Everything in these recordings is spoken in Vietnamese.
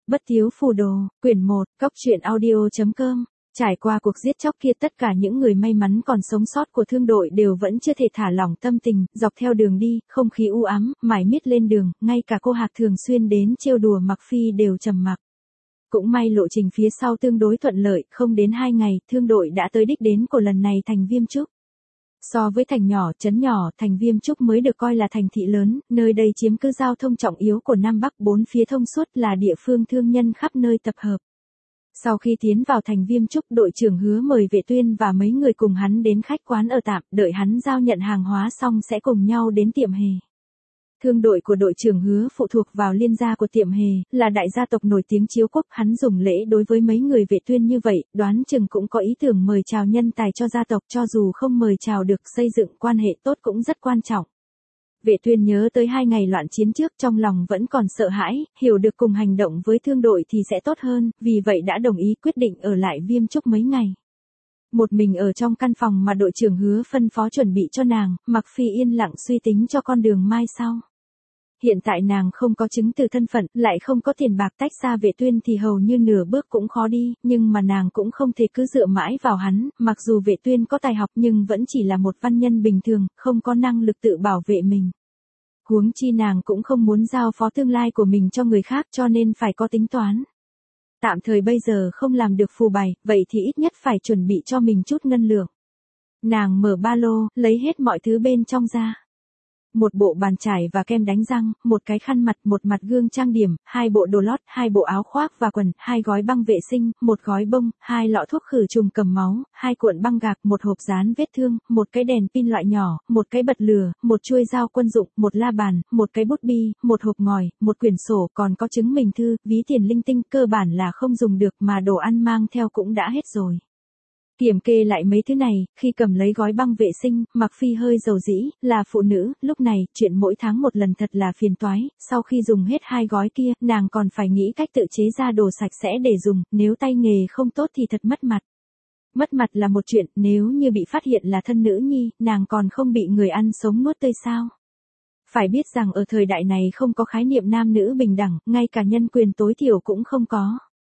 Bất thiếu phù đồ, quyển 1, cóc truyện audio.com. Trải qua cuộc giết chóc kia, tất cả những người may mắn còn sống sót của thương đội đều vẫn chưa thể thả lỏng tâm tình, dọc theo đường đi, không khí u ám, mải miết lên đường, ngay cả cô Hạc thường xuyên đến trêu đùa Mặc Phi đều trầm mặc. Cũng may lộ trình phía sau tương đối thuận lợi, không đến 2 ngày, thương đội đã tới đích đến của lần này thành Viêm Trúc. So với thành nhỏ, trấn nhỏ, thành Viêm Trúc mới được coi là thành thị lớn, nơi đây chiếm cứ giao thông trọng yếu của Nam Bắc, bốn phía thông suốt, là địa phương thương nhân khắp nơi tập hợp. Sau khi tiến vào thành Viêm Trúc, đội trưởng Hứa mời Vệ Tuyên và mấy người cùng hắn đến khách quán ở tạm, đợi hắn giao nhận hàng hóa xong sẽ cùng nhau đến Tiệm Hề. Thương đội của đội trưởng Hứa phụ thuộc vào liên gia của Tiệm Hề, là đại gia tộc nổi tiếng Chiếu Quốc, hắn dùng lễ đối với mấy người Vệ Tuyên như vậy, đoán chừng cũng có ý tưởng mời chào nhân tài cho gia tộc, cho dù không mời chào được, xây dựng quan hệ tốt cũng rất quan trọng. Vệ Tuyên nhớ tới 2 ngày loạn chiến trước, trong lòng vẫn còn sợ hãi, hiểu được cùng hành động với thương đội thì sẽ tốt hơn, vì vậy đã đồng ý quyết định ở lại Viêm Trúc mấy ngày. Một mình ở trong căn phòng mà đội trưởng Hứa phân phó chuẩn bị cho nàng, Mặc Phi yên lặng suy tính cho con đường mai sau. Hiện tại nàng không có chứng từ thân phận, lại không có tiền bạc, tách xa Vệ Tuyên thì hầu như nửa bước cũng khó đi, nhưng mà nàng cũng không thể cứ dựa mãi vào hắn, mặc dù Vệ Tuyên có tài học nhưng vẫn chỉ là một văn nhân bình thường, không có năng lực tự bảo vệ mình. Huống chi nàng cũng không muốn giao phó tương lai của mình cho người khác, cho nên phải có tính toán. Tạm thời bây giờ không làm được phù bày, vậy thì ít nhất phải chuẩn bị cho mình chút ngân lượng. Nàng mở ba lô, lấy hết mọi thứ bên trong ra. Một bộ bàn chải và kem đánh răng, một cái khăn mặt, một mặt gương trang điểm, 2 bộ đồ lót, 2 bộ áo khoác và quần, 2 gói băng vệ sinh, 1 gói bông, 2 lọ thuốc khử trùng cầm máu, 2 cuộn băng gạc, 1 hộp dán vết thương, 1 cái đèn pin loại nhỏ, 1 cái bật lửa, 1 chuôi dao quân dụng, 1 la bàn, 1 cái bút bi, 1 hộp ngòi, 1 quyển sổ, còn có chứng minh thư, ví tiền linh tinh, cơ bản là không dùng được, mà đồ ăn mang theo cũng đã hết rồi. Kiểm kê lại mấy thứ này, khi cầm lấy gói băng vệ sinh, Mặc Phi hơi dầu dĩ, là phụ nữ, lúc này, chuyện mỗi tháng một lần thật là phiền toái, sau khi dùng hết 2 gói kia, nàng còn phải nghĩ cách tự chế ra đồ sạch sẽ để dùng, nếu tay nghề không tốt thì thật mất mặt. Mất mặt là một chuyện, nếu như bị phát hiện là thân nữ nhi, nàng còn không bị người ăn sống nuốt tươi sao? Phải biết rằng ở thời đại này không có khái niệm nam nữ bình đẳng, ngay cả nhân quyền tối thiểu cũng không có.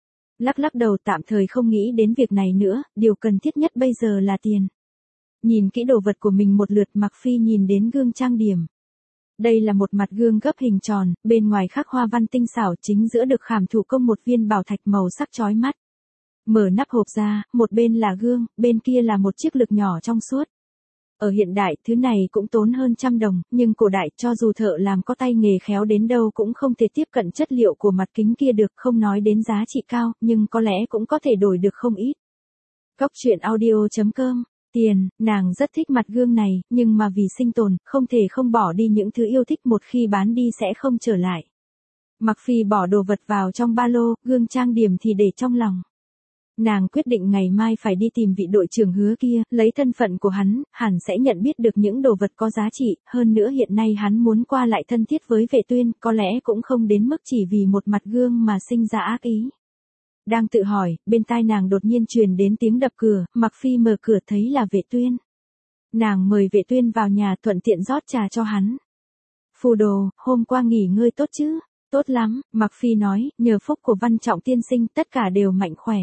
Lắc đầu, tạm thời không nghĩ đến việc này nữa, điều cần thiết nhất bây giờ là tiền. Nhìn kỹ đồ vật của mình một lượt, Mặc Phi nhìn đến gương trang điểm. Đây là một mặt gương gấp hình tròn, bên ngoài khắc hoa văn tinh xảo, chính giữa được khảm thủ công một viên bảo thạch màu sắc chói mắt. Mở nắp hộp ra, một bên là gương, bên kia là một chiếc lược nhỏ trong suốt. Ở hiện đại, thứ này cũng tốn hơn 100 đồng, nhưng cổ đại, cho dù thợ làm có tay nghề khéo đến đâu cũng không thể tiếp cận chất liệu của mặt kính kia được, không nói đến giá trị cao, nhưng có lẽ cũng có thể đổi được không ít. cóc truyện audio.com. Tiền, nàng rất thích mặt gương này, nhưng mà vì sinh tồn, không thể không bỏ đi những thứ yêu thích, một khi bán đi sẽ không trở lại. Mặc Phi bỏ đồ vật vào trong ba lô, gương trang điểm thì để trong lòng. Nàng quyết định ngày mai phải đi tìm vị đội trưởng Hứa kia, lấy thân phận của hắn, hẳn sẽ nhận biết được những đồ vật có giá trị, hơn nữa hiện nay hắn muốn qua lại thân thiết với Vệ Tuyên, có lẽ cũng không đến mức chỉ vì một mặt gương mà sinh ra ác ý. Đang tự hỏi, bên tai nàng đột nhiên truyền đến tiếng đập cửa, Mặc Phi mở cửa thấy là Vệ Tuyên. Nàng mời Vệ Tuyên vào nhà, thuận tiện rót trà cho hắn. Phù đồ, hôm qua nghỉ ngơi tốt chứ? Tốt lắm, Mặc Phi nói, nhờ phúc của Văn Trọng tiên sinh, tất cả đều mạnh khỏe.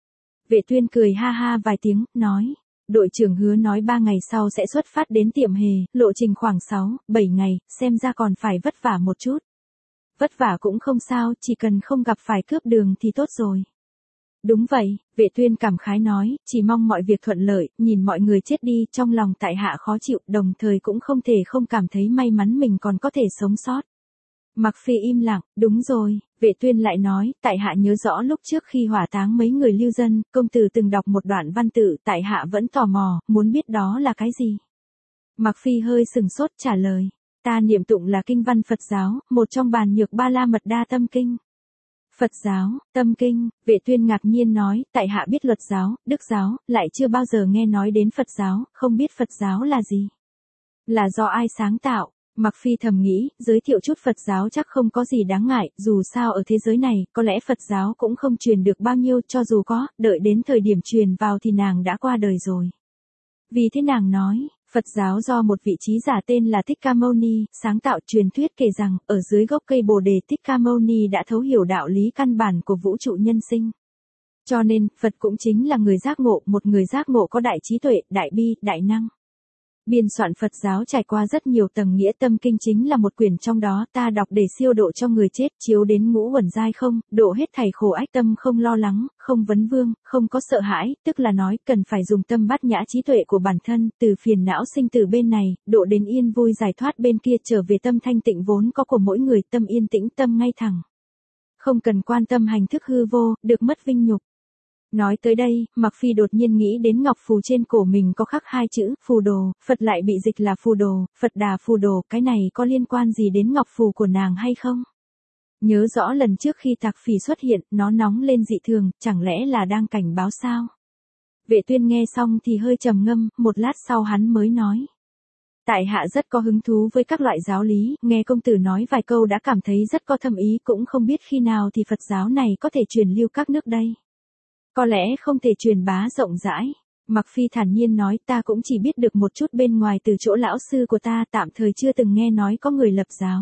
Vệ Tuyên cười ha ha vài tiếng, nói, đội trưởng Hứa nói 3 ngày sau sẽ xuất phát đến Tiệm Hề, lộ trình khoảng 6-7 ngày, xem ra còn phải vất vả một chút. Vất vả cũng không sao, chỉ cần không gặp phải cướp đường thì tốt rồi. Đúng vậy, Vệ Tuyên cảm khái nói, chỉ mong mọi việc thuận lợi, nhìn mọi người chết đi, trong lòng tại hạ khó chịu, đồng thời cũng không thể không cảm thấy may mắn mình còn có thể sống sót. Mặc Phi im lặng, đúng rồi, Vệ Tuyên lại nói, tại hạ nhớ rõ lúc trước khi hỏa táng mấy người lưu dân, công tử từng đọc một đoạn văn tự, tại hạ vẫn tò mò, muốn biết đó là cái gì. Mặc Phi hơi sừng sốt trả lời, ta niệm tụng là kinh văn Phật giáo, một trong bàn nhược ba la mật đa tâm kinh. Phật giáo, tâm kinh, Vệ Tuyên ngạc nhiên nói, tại hạ biết luật giáo, đức giáo, lại chưa bao giờ nghe nói đến Phật giáo, không biết Phật giáo là gì. Là do ai sáng tạo? Mặc Phi thầm nghĩ, giới thiệu chút Phật giáo chắc không có gì đáng ngại, dù sao ở thế giới này, có lẽ Phật giáo cũng không truyền được bao nhiêu, cho dù có, đợi đến thời điểm truyền vào thì nàng đã qua đời rồi. Vì thế nàng nói, Phật giáo do một vị trí giả tên là Thích Ca Mâu Ni sáng tạo. Truyền thuyết kể rằng, ở dưới gốc cây Bồ Đề Thích Ca Mâu Ni đã thấu hiểu đạo lý căn bản của vũ trụ nhân sinh. Cho nên, Phật cũng chính là người giác ngộ, một người giác ngộ có đại trí tuệ, đại bi, đại năng. Biên soạn Phật giáo trải qua rất nhiều tầng nghĩa tâm kinh chính là một quyển trong đó, ta đọc để siêu độ cho người chết, chiếu đến ngũ uẩn giai không, độ hết thảy khổ ách, tâm không lo lắng, không vấn vương, không có sợ hãi, tức là nói cần phải dùng tâm bát nhã trí tuệ của bản thân, từ phiền não sinh tử bên này, độ đến yên vui giải thoát bên kia, trở về tâm thanh tịnh vốn có của mỗi người, tâm yên tĩnh, tâm ngay thẳng. Không cần quan tâm hành thức hư vô, được mất vinh nhục. Nói tới đây, Mặc Phi đột nhiên nghĩ đến ngọc phù trên cổ mình có khắc hai chữ, phù đồ, Phật lại bị dịch là phù đồ, Phật Đà phù đồ, cái này có liên quan gì đến ngọc phù của nàng hay không? Nhớ rõ lần trước khi Tạc Phỉ xuất hiện, nó nóng lên dị thường, chẳng lẽ là đang cảnh báo sao? Vệ Tuyên nghe xong thì hơi trầm ngâm, một lát sau hắn mới nói. Tại hạ rất có hứng thú với các loại giáo lý, nghe công tử nói vài câu đã cảm thấy rất có thâm ý, cũng không biết khi nào thì Phật giáo này có thể truyền lưu các nước đây. Có lẽ không thể truyền bá rộng rãi. Mặc Phi thản nhiên nói, ta cũng chỉ biết được một chút bên ngoài từ chỗ lão sư của ta, tạm thời chưa từng nghe nói có người lập giáo.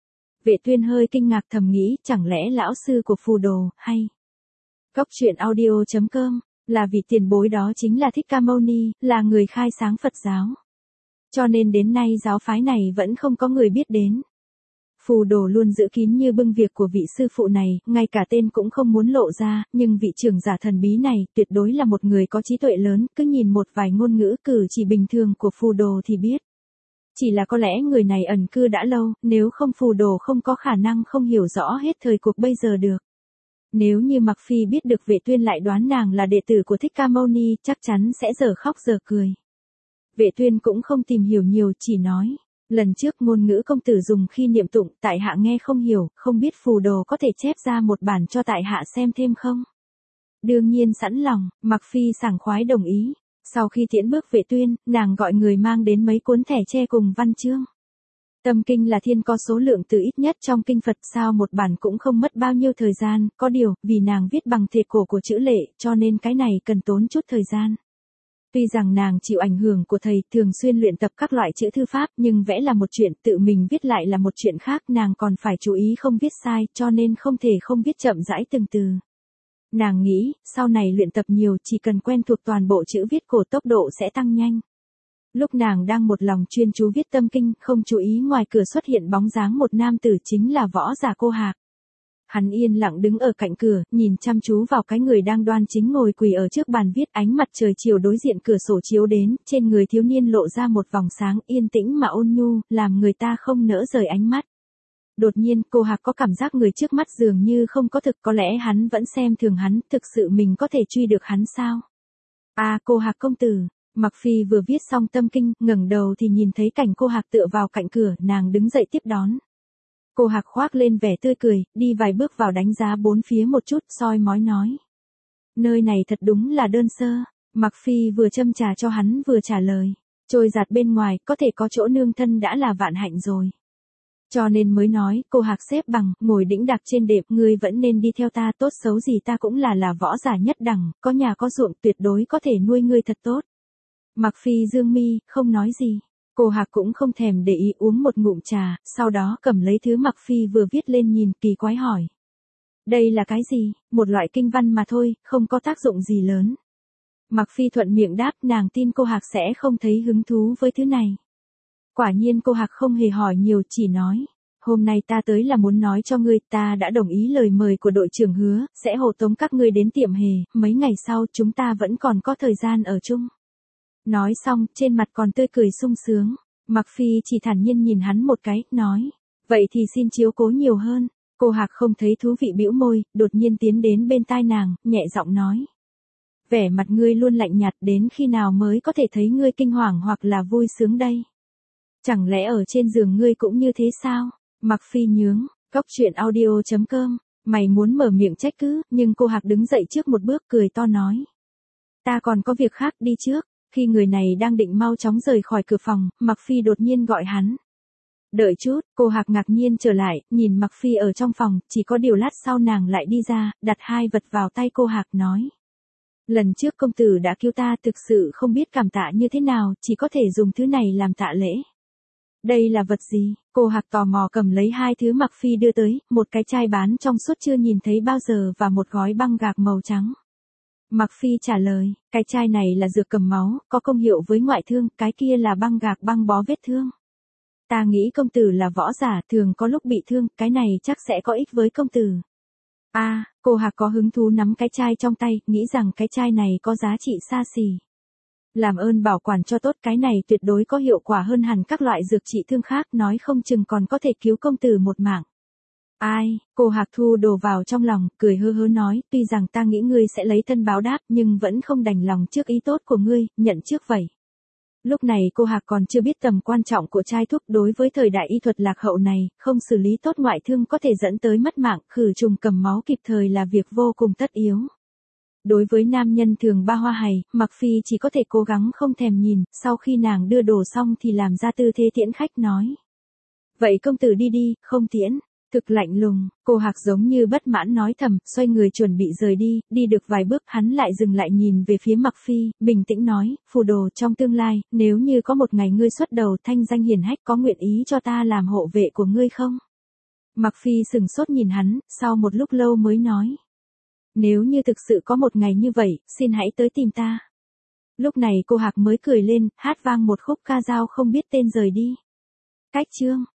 Vệ Tuyên hơi kinh ngạc thầm nghĩ, chẳng lẽ lão sư của phù đồ, hay. Cốc truyện audio.com, là vị tiền bối đó chính là Thích Ca Mâu Ni, là người khai sáng Phật giáo. Cho nên đến nay giáo phái này vẫn không có người biết đến. Phù đồ luôn giữ kín như bưng việc của vị sư phụ này, ngay cả tên cũng không muốn lộ ra, nhưng vị trưởng giả thần bí này tuyệt đối là một người có trí tuệ lớn, cứ nhìn một vài ngôn ngữ cử chỉ bình thường của phù đồ thì biết. Chỉ là có lẽ người này ẩn cư đã lâu, nếu không phù đồ không có khả năng không hiểu rõ hết thời cuộc bây giờ được. Nếu như Mặc Phi biết được Vệ Tuyên lại đoán nàng là đệ tử của Thích Ca Mâu Ni, chắc chắn sẽ giờ khóc giờ cười. Vệ Tuyên cũng không tìm hiểu nhiều, chỉ nói. Lần trước ngôn ngữ công tử dùng khi niệm tụng, tại hạ nghe không hiểu, không biết phù đồ có thể chép ra một bản cho tại hạ xem thêm không? Đương nhiên sẵn lòng, Mặc Phi sảng khoái đồng ý. Sau khi tiễn bước Vệ Tuyên, nàng gọi người mang đến mấy cuốn thẻ tre cùng văn chương. Tâm kinh là thiên có số lượng từ ít nhất trong kinh Phật, sao một bản cũng không mất bao nhiêu thời gian, có điều, vì nàng viết bằng thể cổ của chữ lệ, cho nên cái này cần tốn chút thời gian. Tuy rằng nàng chịu ảnh hưởng của thầy, thường xuyên luyện tập các loại chữ thư pháp, nhưng vẽ là một chuyện, tự mình viết lại là một chuyện khác, nàng còn phải chú ý không viết sai, cho nên không thể không viết chậm rãi từng từ. Nàng nghĩ, sau này luyện tập nhiều, chỉ cần quen thuộc toàn bộ chữ viết cổ, tốc độ sẽ tăng nhanh. Lúc nàng đang một lòng chuyên chú viết tâm kinh, không chú ý ngoài cửa xuất hiện bóng dáng một nam tử, chính là Võ Giả Cô Hạc. Hắn yên lặng đứng ở cạnh cửa, nhìn chăm chú vào cái người đang đoan chính ngồi quỳ ở trước bàn viết, ánh mặt trời chiều đối diện cửa sổ chiếu đến, trên người thiếu niên lộ ra một vòng sáng yên tĩnh mà ôn nhu, làm người ta không nỡ rời ánh mắt. Đột nhiên, Cô Hạc có cảm giác người trước mắt dường như không có thực, có lẽ hắn vẫn xem thường hắn, thực sự mình có thể truy được hắn sao? À, Cô Hạc công tử. Mặc Phi vừa viết xong tâm kinh, ngẩng đầu thì nhìn thấy cảnh Cô Hạc tựa vào cạnh cửa, nàng đứng dậy tiếp đón. Cô Hạc khoác lên vẻ tươi cười, đi vài bước vào đánh giá bốn phía một chút, soi mói nói. Nơi này thật đúng là đơn sơ. Mặc Phi vừa châm trà cho hắn vừa trả lời. Trôi giạt bên ngoài, có thể có chỗ nương thân đã là vạn hạnh rồi. Cho nên mới nói, Cô Hạc xếp bằng, ngồi đĩnh đạc trên đệm, ngươi vẫn nên đi theo ta, tốt xấu gì ta cũng là võ giả nhất đẳng, có nhà có ruộng, tuyệt đối có thể nuôi ngươi thật tốt. Mặc Phi dương mi, không nói gì. Cô Hạc cũng không thèm để ý, uống một ngụm trà, sau đó cầm lấy thứ Mặc Phi vừa viết lên nhìn, kỳ quái hỏi. Đây là cái gì? Một loại kinh văn mà thôi, không có tác dụng gì lớn. Mặc Phi thuận miệng đáp, nàng tin cô Hạc sẽ không thấy hứng thú với thứ này. Quả nhiên cô Hạc không hề hỏi nhiều, chỉ nói. Hôm nay ta tới là muốn nói cho ngươi, ta đã đồng ý lời mời của đội trưởng Hứa, sẽ hộ tống các ngươi đến Tiệm Hề, mấy ngày sau chúng ta vẫn còn có thời gian ở chung. Nói xong, trên mặt còn tươi cười sung sướng. Mặc Phi chỉ thản nhiên nhìn hắn một cái, nói. Vậy thì xin chiếu cố nhiều hơn. Cô Hạc không thấy thú vị bĩu môi, đột nhiên tiến đến bên tai nàng, nhẹ giọng nói. Vẻ mặt ngươi luôn lạnh nhạt, đến khi nào mới có thể thấy ngươi kinh hoàng hoặc là vui sướng đây? Chẳng lẽ ở trên giường ngươi cũng như thế sao? Mặc Phi nhướng, cốc truyện audio.com, mày muốn mở miệng trách cứ, nhưng cô Hạc đứng dậy trước một bước cười to nói. Ta còn có việc khác, đi trước. Khi người này đang định mau chóng rời khỏi cửa phòng, Mặc Phi đột nhiên gọi hắn. Đợi chút, cô Hạc ngạc nhiên trở lại, nhìn Mặc Phi ở trong phòng, chỉ có điều lát sau nàng lại đi ra, đặt hai vật vào tay cô Hạc nói. Lần trước công tử đã cứu ta thực sự không biết cảm tạ như thế nào, chỉ có thể dùng thứ này làm tạ lễ. Đây là vật gì? Cô Hạc tò mò cầm lấy hai thứ Mặc Phi đưa tới, một cái chai bán trong suốt chưa nhìn thấy bao giờ và một gói băng gạc màu trắng. Mặc Phi trả lời, cái chai này là dược cầm máu, có công hiệu với ngoại thương, cái kia là băng gạc băng bó vết thương. Ta nghĩ công tử là võ giả, thường có lúc bị thương, cái này chắc sẽ có ích với công tử. Cô Hạc có hứng thú nắm cái chai trong tay, nghĩ rằng cái chai này có giá trị xa xỉ. Làm ơn bảo quản cho tốt, cái này tuyệt đối có hiệu quả hơn hẳn các loại dược trị thương khác, nói không chừng còn có thể cứu công tử một mạng. Cô Hạc thu đồ vào trong lòng, cười hơ hớ nói, tuy rằng ta nghĩ ngươi sẽ lấy thân báo đáp, nhưng vẫn không đành lòng trước ý tốt của ngươi, nhận trước vậy. Lúc này cô Hạc còn chưa biết tầm quan trọng của chai thuốc, đối với thời đại y thuật lạc hậu này, không xử lý tốt ngoại thương có thể dẫn tới mất mạng, khử trùng cầm máu kịp thời là việc vô cùng tất yếu. Đối với nam nhân thường ba hoa hày, Mặc Phi chỉ có thể cố gắng không thèm nhìn, sau khi nàng đưa đồ xong thì làm ra tư thế tiễn khách nói. Vậy công tử đi đi, không tiễn. Thực lạnh lùng, cô Hạc giống như bất mãn nói thầm, xoay người chuẩn bị rời đi được vài bước hắn lại dừng lại nhìn về phía Mặc Phi, bình tĩnh nói, phù đồ trong tương lai, nếu như có một ngày ngươi xuất đầu thanh danh hiển hách có nguyện ý cho ta làm hộ vệ của ngươi không? Mặc Phi sừng sốt nhìn hắn, sau một lúc lâu mới nói. Nếu như thực sự có một ngày như vậy, xin hãy tới tìm ta. Lúc này cô Hạc mới cười lên, hát vang một khúc ca dao không biết tên rời đi. Cách chương